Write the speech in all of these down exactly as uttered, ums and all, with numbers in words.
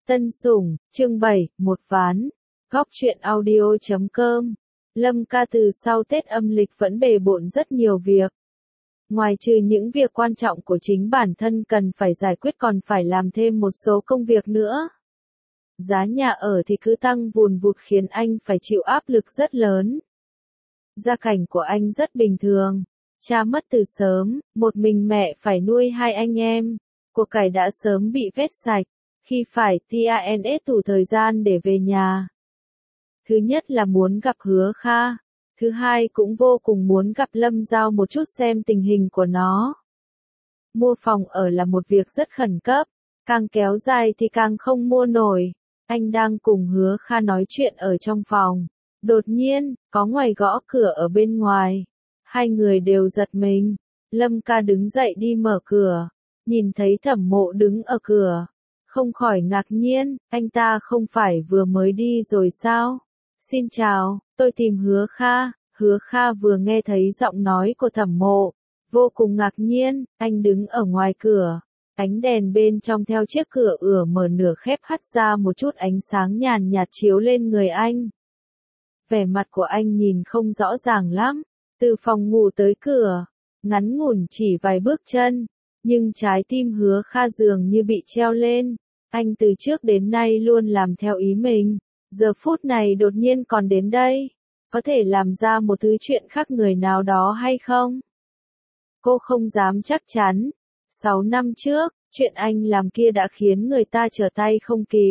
Tân Sủng, chương bảy, một ván. Góc truyện audio chấm com. Lâm ca từ sau Tết âm lịch vẫn bề bộn rất nhiều việc. Ngoài trừ những việc quan trọng của chính bản thân cần phải giải quyết còn phải làm thêm một số công việc nữa. Giá nhà ở thì cứ tăng vùn vụt khiến anh phải chịu áp lực rất lớn. Gia cảnh của anh rất bình thường. Cha mất từ sớm, một mình mẹ phải nuôi hai anh em. Của cải đã sớm bị vét sạch. Khi phải tans đủ thời gian để về nhà. Thứ nhất là muốn gặp Hứa Kha. Thứ hai cũng vô cùng muốn gặp Lâm Giao một chút xem tình hình của nó. Mua phòng ở là một việc rất khẩn cấp. Càng kéo dài thì càng không mua nổi. Anh đang cùng Hứa Kha nói chuyện ở trong phòng. Đột nhiên, có ngoài gõ cửa ở bên ngoài. Hai người đều giật mình. Lâm ca đứng dậy đi mở cửa. Nhìn thấy Thẩm Mộ đứng ở cửa. Không khỏi ngạc nhiên, anh ta không phải vừa mới đi rồi sao? Xin chào, tôi tìm Hứa Kha. Hứa Kha vừa nghe thấy giọng nói của Thẩm Mộ. Vô cùng ngạc nhiên, anh đứng ở ngoài cửa. Ánh đèn bên trong theo chiếc cửa ửa mở nửa khép hắt ra một chút ánh sáng nhàn nhạt chiếu lên người anh. Vẻ mặt của anh nhìn không rõ ràng lắm. Từ phòng ngủ tới cửa, ngắn ngủn chỉ vài bước chân. Nhưng trái tim Hứa Kha dường như bị treo lên. Anh từ trước đến nay luôn làm theo ý mình. Giờ phút này đột nhiên còn đến đây. Có thể làm ra một thứ chuyện khác người nào đó hay không? Cô không dám chắc chắn. Sáu năm trước, chuyện anh làm kia đã khiến người ta trở tay không kịp.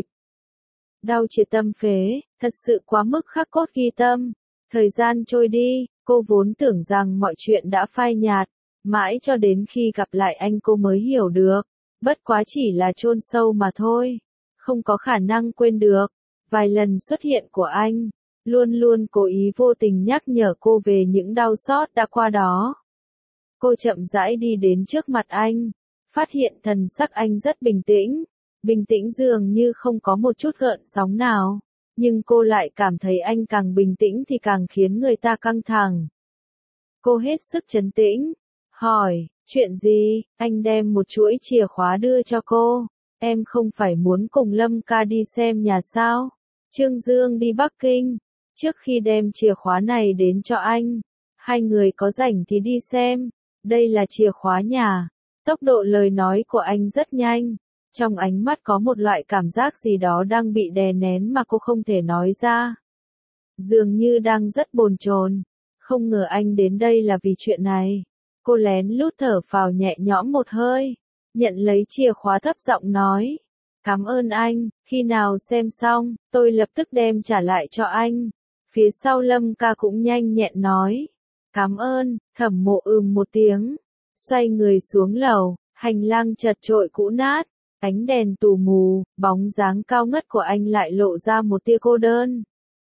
Đau triệt tâm phế, thật sự quá mức khắc cốt ghi tâm. Thời gian trôi đi, cô vốn tưởng rằng mọi chuyện đã phai nhạt. Mãi cho đến khi gặp lại anh cô mới hiểu được. Bất quá chỉ là chôn sâu mà thôi. Không có khả năng quên được. Vài lần xuất hiện của anh. Luôn luôn cố ý vô tình nhắc nhở cô về những đau xót đã qua đó. Cô chậm rãi đi đến trước mặt anh. Phát hiện thần sắc anh rất bình tĩnh. Bình tĩnh dường như không có một chút gợn sóng nào. Nhưng cô lại cảm thấy anh càng bình tĩnh thì càng khiến người ta căng thẳng. Cô hết sức trấn tĩnh. Hỏi, chuyện gì? Anh đem một chuỗi chìa khóa đưa cho cô. Em không phải muốn cùng Lâm ca đi xem nhà sao? Trương Dương đi Bắc Kinh. Trước khi đem chìa khóa này đến cho anh, hai người có rảnh thì đi xem. Đây là chìa khóa nhà. Tốc độ lời nói của anh rất nhanh. Trong ánh mắt có một loại cảm giác gì đó đang bị đè nén mà cô không thể nói ra. Dường như đang rất bồn chồn. Không ngờ anh đến đây là vì chuyện này. Cô lén lút thở phào nhẹ nhõm một hơi. Nhận lấy chìa khóa thấp giọng nói. Cảm ơn anh, khi nào xem xong, tôi lập tức đem trả lại cho anh. Phía sau Lâm ca cũng nhanh nhẹn nói. Cảm ơn, Thẩm Mộ ừm một tiếng. Xoay người xuống lầu, hành lang chật chội cũ nát. Ánh đèn tù mù, bóng dáng cao ngất của anh lại lộ ra một tia cô đơn.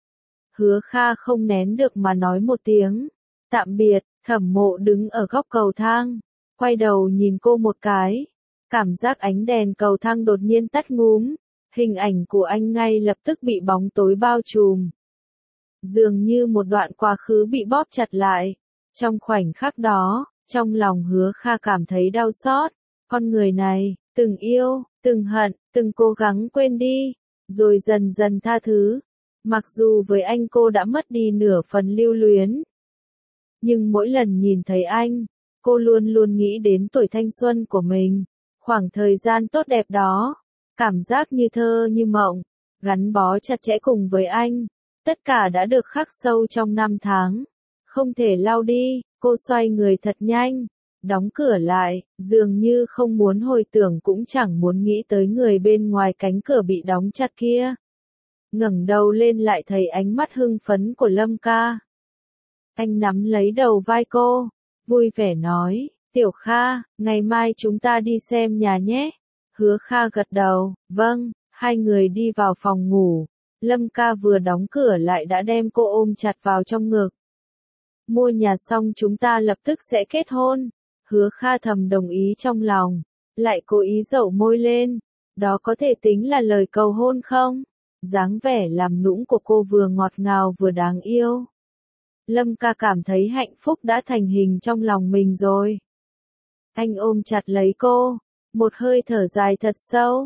Hứa Kha không nén được mà nói một tiếng. Tạm biệt. Thẩm Mộ đứng ở góc cầu thang, quay đầu nhìn cô một cái. Cảm giác ánh đèn cầu thang đột nhiên tắt ngúm, hình ảnh của anh ngay lập tức bị bóng tối bao trùm. Dường như một đoạn quá khứ bị bóp chặt lại. Trong khoảnh khắc đó, trong lòng Hứa Kha cảm thấy đau xót. Con người này, từng yêu, từng hận, từng cố gắng quên đi, rồi dần dần tha thứ. Mặc dù với anh cô đã mất đi nửa phần lưu luyến. Nhưng mỗi lần nhìn thấy anh, cô luôn luôn nghĩ đến tuổi thanh xuân của mình, khoảng thời gian tốt đẹp đó, cảm giác như thơ như mộng, gắn bó chặt chẽ cùng với anh, tất cả đã được khắc sâu trong năm tháng, không thể lau đi. Cô xoay người thật nhanh, đóng cửa lại, dường như không muốn hồi tưởng cũng chẳng muốn nghĩ tới người bên ngoài cánh cửa bị đóng chặt kia. Ngẩng đầu lên lại thấy ánh mắt hưng phấn của Lâm ca. Anh nắm lấy đầu vai cô, vui vẻ nói, Tiểu Kha, ngày mai chúng ta đi xem nhà nhé. Hứa Kha gật đầu, vâng. Hai người đi vào phòng ngủ. Lâm ca vừa đóng cửa lại đã đem cô ôm chặt vào trong ngực. Mua nhà xong chúng ta lập tức sẽ kết hôn. Hứa Kha thầm đồng ý trong lòng, lại cố ý dẩu môi lên. Đó có thể tính là lời cầu hôn không? Dáng vẻ làm nũng của cô vừa ngọt ngào vừa đáng yêu. Lâm ca cảm thấy hạnh phúc đã thành hình trong lòng mình rồi. Anh ôm chặt lấy cô, một hơi thở dài thật sâu.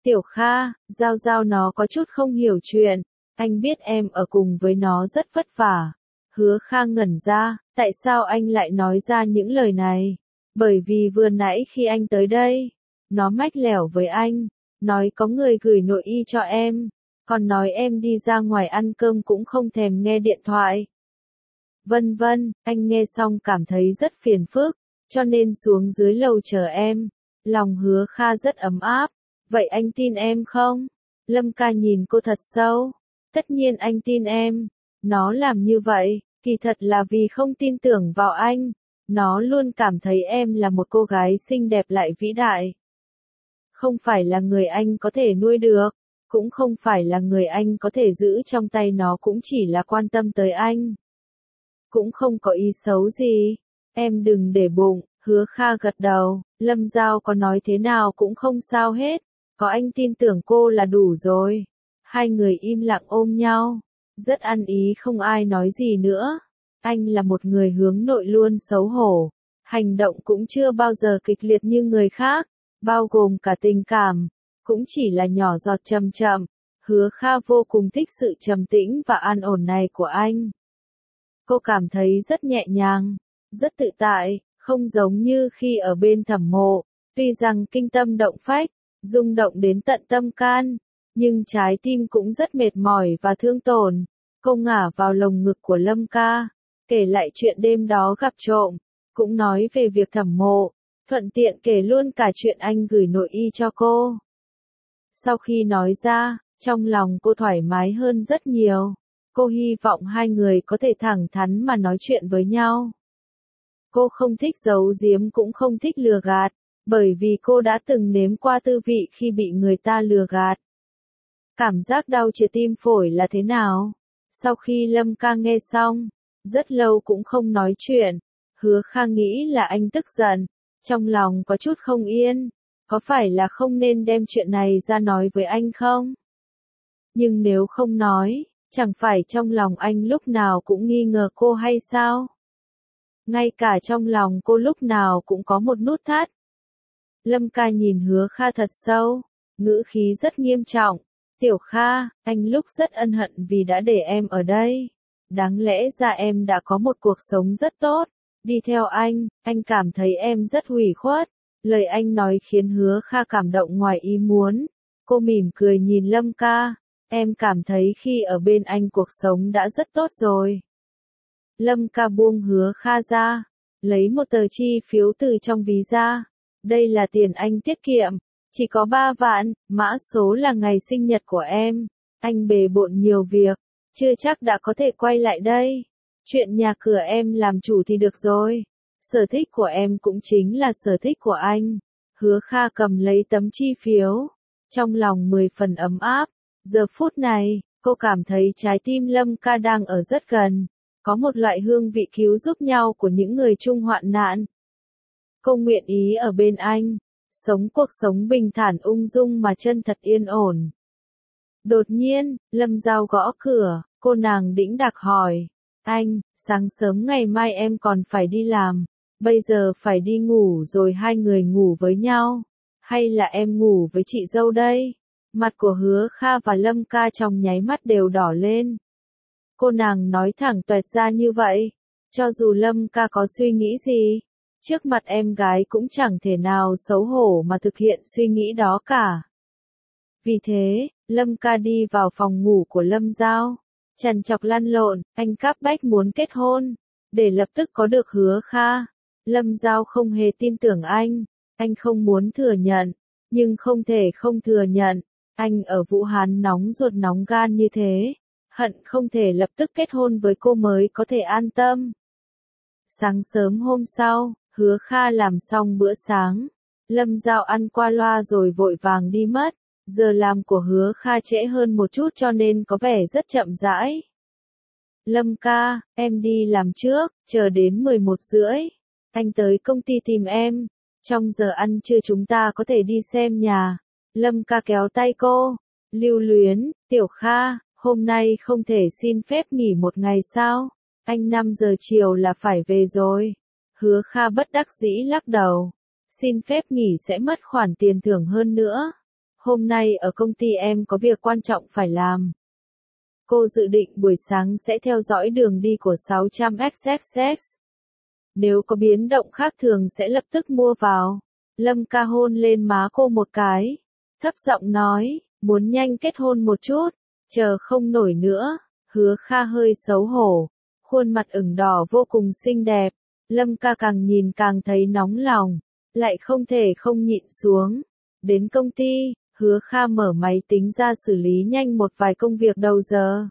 Tiểu Kha, Giao Giao nó có chút không hiểu chuyện, anh biết em ở cùng với nó rất vất vả. Hứa Kha ngẩn ra, tại sao anh lại nói ra những lời này? Bởi vì vừa nãy khi anh tới đây, nó mách lẻo với anh, nói có người gửi nội y cho em, còn nói em đi ra ngoài ăn cơm cũng không thèm nghe điện thoại. Vân vân, anh nghe xong cảm thấy rất phiền phức, cho nên xuống dưới lầu chờ em. Lòng Hứa Kha rất ấm áp, vậy anh tin em không? Lâm Ca nhìn cô thật sâu, tất nhiên anh tin em, nó làm như vậy, kỳ thật là vì không tin tưởng vào anh, nó luôn cảm thấy em là một cô gái xinh đẹp lại vĩ đại. Không phải là người anh có thể nuôi được, cũng không phải là người anh có thể giữ trong tay, nó cũng chỉ là quan tâm tới anh. Cũng không có ý xấu gì, em đừng để bụng. Hứa Kha gật đầu, Lâm Giao có nói thế nào cũng không sao hết, có anh tin tưởng cô là đủ rồi. Hai người im lặng ôm nhau, rất ăn ý, không ai nói gì nữa. Anh là một người hướng nội luôn xấu hổ, hành động cũng chưa bao giờ kịch liệt như người khác, bao gồm cả tình cảm, cũng chỉ là nhỏ giọt chậm chậm. Hứa Kha vô cùng thích sự trầm tĩnh và an ổn này của anh. Cô cảm thấy rất nhẹ nhàng, rất tự tại, không giống như khi ở bên Thẩm Mộ, tuy rằng kinh tâm động phách, rung động đến tận tâm can, nhưng trái tim cũng rất mệt mỏi và thương tổn. Cô ngả vào lồng ngực của Lâm Ca, kể lại chuyện đêm đó gặp trộm, cũng nói về việc Thẩm Mộ, thuận tiện kể luôn cả chuyện anh gửi nội y cho cô. Sau khi nói ra, trong lòng cô thoải mái hơn rất nhiều. Cô hy vọng hai người có thể thẳng thắn mà nói chuyện với nhau. Cô không thích giấu giếm cũng không thích lừa gạt, bởi vì cô đã từng nếm qua tư vị khi bị người ta lừa gạt. Cảm giác đau chia tim phổi là thế nào? Sau khi Lâm Ca nghe xong, rất lâu cũng không nói chuyện. Hứa Kha nghĩ là anh tức giận, trong lòng có chút không yên, có phải là không nên đem chuyện này ra nói với anh không? Nhưng nếu không nói, chẳng phải trong lòng anh lúc nào cũng nghi ngờ cô hay sao? Ngay cả trong lòng cô lúc nào cũng có một nút thắt. Lâm Ca nhìn Hứa Kha thật sâu, ngữ khí rất nghiêm trọng. Tiểu Kha, anh lúc rất ân hận vì đã để em ở đây. Đáng lẽ ra em đã có một cuộc sống rất tốt. Đi theo anh, anh cảm thấy em rất hủy khuất. Lời anh nói khiến Hứa Kha cảm động ngoài ý muốn. Cô mỉm cười nhìn Lâm Ca. Em cảm thấy khi ở bên anh cuộc sống đã rất tốt rồi. Lâm Ca buông Hứa Kha ra, lấy một tờ chi phiếu từ trong ví ra. Đây là tiền anh tiết kiệm, chỉ có ba vạn, mã số là ngày sinh nhật của em. Anh bề bộn nhiều việc, chưa chắc đã có thể quay lại đây. Chuyện nhà cửa em làm chủ thì được rồi. Sở thích của em cũng chính là sở thích của anh. Hứa Kha cầm lấy tấm chi phiếu, trong lòng mười phần ấm áp. Giờ phút này, cô cảm thấy trái tim Lâm Ca đang ở rất gần. Có một loại hương vị cứu giúp nhau của những người chung hoạn nạn. Cô nguyện ý ở bên anh, sống cuộc sống bình thản ung dung mà chân thật yên ổn. Đột nhiên, Lâm Giao gõ cửa, cô nàng đĩnh đạc hỏi. Anh, sáng sớm ngày mai em còn phải đi làm, bây giờ phải đi ngủ rồi hai người ngủ với nhau. Hay là em ngủ với chị dâu đây? Mặt của Hứa Kha và Lâm Ca trong nháy mắt đều đỏ lên. Cô nàng nói thẳng toẹt ra như vậy, cho dù Lâm Ca có suy nghĩ gì, trước mặt em gái cũng chẳng thể nào xấu hổ mà thực hiện suy nghĩ đó cả. Vì thế, Lâm Ca đi vào phòng ngủ của Lâm Giao, trằn trọc lăn lộn, anh cáp bách muốn kết hôn, để lập tức có được Hứa Kha. Lâm Giao không hề tin tưởng anh, anh không muốn thừa nhận, nhưng không thể không thừa nhận, anh ở Vũ Hán nóng ruột nóng gan như thế. Hận không thể lập tức kết hôn với cô mới có thể an tâm. Sáng sớm hôm sau, Hứa Kha làm xong bữa sáng. Lâm Giao ăn qua loa rồi vội vàng đi mất. Giờ làm của Hứa Kha trễ hơn một chút cho nên có vẻ rất chậm rãi. Lâm Ca, em đi làm trước, chờ đến mười một rưỡi. Anh tới công ty tìm em. Trong giờ ăn trưa chúng ta có thể đi xem nhà. Lâm Ca kéo tay cô. Lưu Luyến, Tiểu Kha. Hôm nay không thể xin phép nghỉ một ngày sao? Anh năm giờ chiều là phải về rồi. Hứa Kha bất đắc dĩ lắc đầu. Xin phép nghỉ sẽ mất khoản tiền thưởng hơn nữa. Hôm nay ở công ty em có việc quan trọng phải làm. Cô dự định buổi sáng sẽ theo dõi đường đi của sáu trăm xăng ích. Nếu có biến động khác thường sẽ lập tức mua vào. Lâm Ca hôn lên má cô một cái. Thấp giọng nói, muốn nhanh kết hôn một chút, chờ không nổi nữa. Hứa Kha hơi xấu hổ, khuôn mặt ửng đỏ vô cùng xinh đẹp. Lâm Ca càng nhìn càng thấy nóng lòng, lại không thể không nhịn xuống. Đến công ty, Hứa Kha mở máy tính ra xử lý nhanh một vài công việc đầu giờ.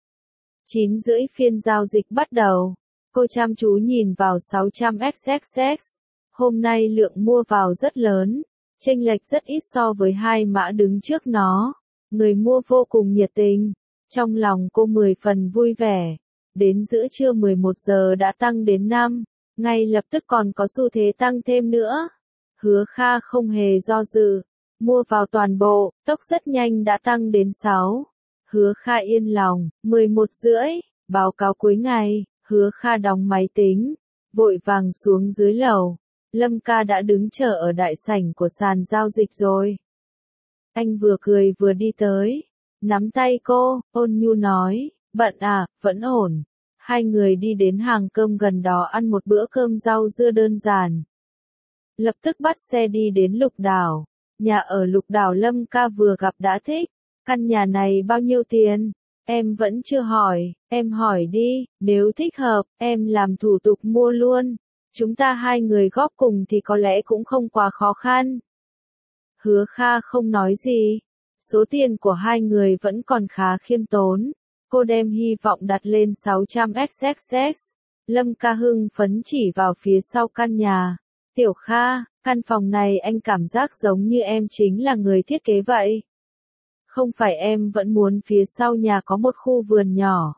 chín rưỡi phiên giao dịch bắt đầu. Cô chăm chú nhìn vào sáu trăm xăng ích. Hôm nay lượng mua vào rất lớn, chênh lệch rất ít so với hai mã đứng trước nó. Người mua vô cùng nhiệt tình, trong lòng cô mười phần vui vẻ. Đến giữa trưa mười một giờ đã tăng đến năm, ngay lập tức còn có xu thế tăng thêm nữa. Hứa Kha không hề do dự, mua vào toàn bộ, tốc rất nhanh đã tăng đến sáu. Hứa Kha yên lòng, mười một rưỡi, báo cáo cuối ngày, Hứa Kha đóng máy tính, vội vàng xuống dưới lầu. Lâm Ca đã đứng chờ ở đại sảnh của sàn giao dịch rồi. Anh vừa cười vừa đi tới, nắm tay cô, ôn nhu nói, bận à, vẫn ổn. Hai người đi đến hàng cơm gần đó ăn một bữa cơm rau dưa đơn giản. Lập tức bắt xe đi đến Lục Đảo. Nhà ở Lục Đảo Lâm Ca vừa gặp đã thích. Căn nhà này bao nhiêu tiền? Em vẫn chưa hỏi, em hỏi đi, nếu thích hợp, em làm thủ tục mua luôn. Chúng ta hai người góp cùng thì có lẽ cũng không quá khó khăn. Hứa Kha không nói gì. Số tiền của hai người vẫn còn khá khiêm tốn. Cô đem hy vọng đặt lên sáu trăm xăng ích. Lâm Ca hưng phấn chỉ vào phía sau căn nhà. Tiểu Kha, căn phòng này anh cảm giác giống như em chính là người thiết kế vậy. Không phải em vẫn muốn phía sau nhà có một khu vườn nhỏ.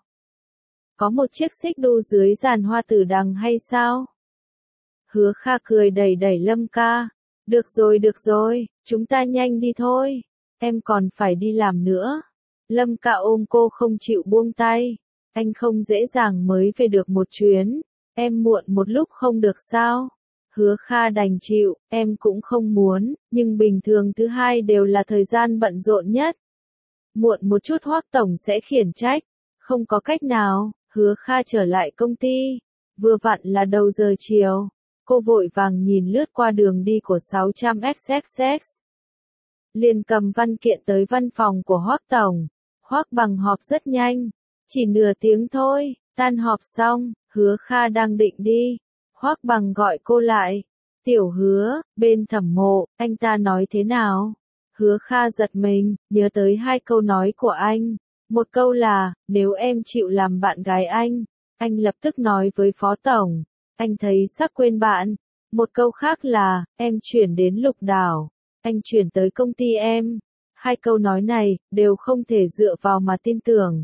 Có một chiếc xích đu dưới giàn hoa tử đằng hay sao? Hứa Kha cười đẩy đẩy Lâm Ca. Được rồi được rồi, chúng ta nhanh đi thôi. Em còn phải đi làm nữa. Lâm Ca ôm cô không chịu buông tay. Anh không dễ dàng mới về được một chuyến. Em muộn một lúc không được sao? Hứa Kha đành chịu, em cũng không muốn, nhưng bình thường thứ hai đều là thời gian bận rộn nhất. Muộn một chút Hoắc tổng sẽ khiển trách. Không có cách nào, Hứa Kha trở lại công ty. Vừa vặn là đầu giờ chiều. Cô vội vàng nhìn lướt qua đường đi của sáu trăm xăng ích. Liền cầm văn kiện tới văn phòng của Hoắc tổng. Hoắc Bằng họp rất nhanh, chỉ nửa tiếng thôi. Tan họp xong, Hứa Kha đang định đi. Hoắc Bằng gọi cô lại. Tiểu Hứa, bên Thẩm Mộ, anh ta nói thế nào? Hứa Kha giật mình, nhớ tới hai câu nói của anh. Một câu là, nếu em chịu làm bạn gái anh. Anh lập tức nói với Phó Tổng. Anh thấy sắp quên bạn. Một câu khác là, em chuyển đến Lục Đảo. Anh chuyển tới công ty em. Hai câu nói này, đều không thể dựa vào mà tin tưởng.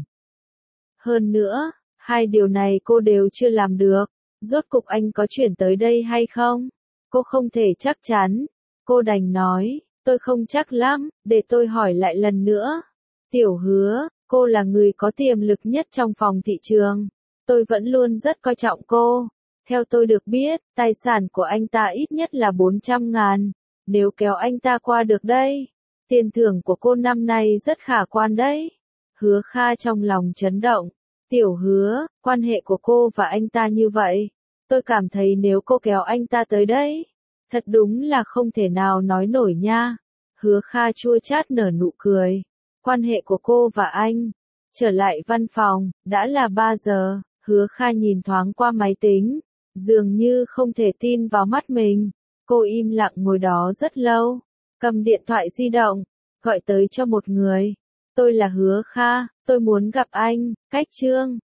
Hơn nữa, hai điều này cô đều chưa làm được. Rốt cục anh có chuyển tới đây hay không? Cô không thể chắc chắn. Cô đành nói, tôi không chắc lắm, để tôi hỏi lại lần nữa. Tiểu Hứa, cô là người có tiềm lực nhất trong phòng thị trường. Tôi vẫn luôn rất coi trọng cô. Theo tôi được biết, tài sản của anh ta ít nhất là bốn trăm ngàn. Nếu kéo anh ta qua được đây, tiền thưởng của cô năm nay rất khả quan đấy. Hứa Kha trong lòng chấn động. Tiểu Hứa, quan hệ của cô và anh ta như vậy. Tôi cảm thấy nếu cô kéo anh ta tới đây, thật đúng là không thể nào nói nổi nha. Hứa Kha chua chát nở nụ cười. Quan hệ của cô và anh. Trở lại văn phòng, đã là ba giờ. Hứa Kha nhìn thoáng qua máy tính. Dường như không thể tin vào mắt mình. Cô im lặng ngồi đó rất lâu. Cầm điện thoại di động. Gọi tới cho một người. Tôi là Hứa Kha, tôi muốn gặp anh. Cách Trương.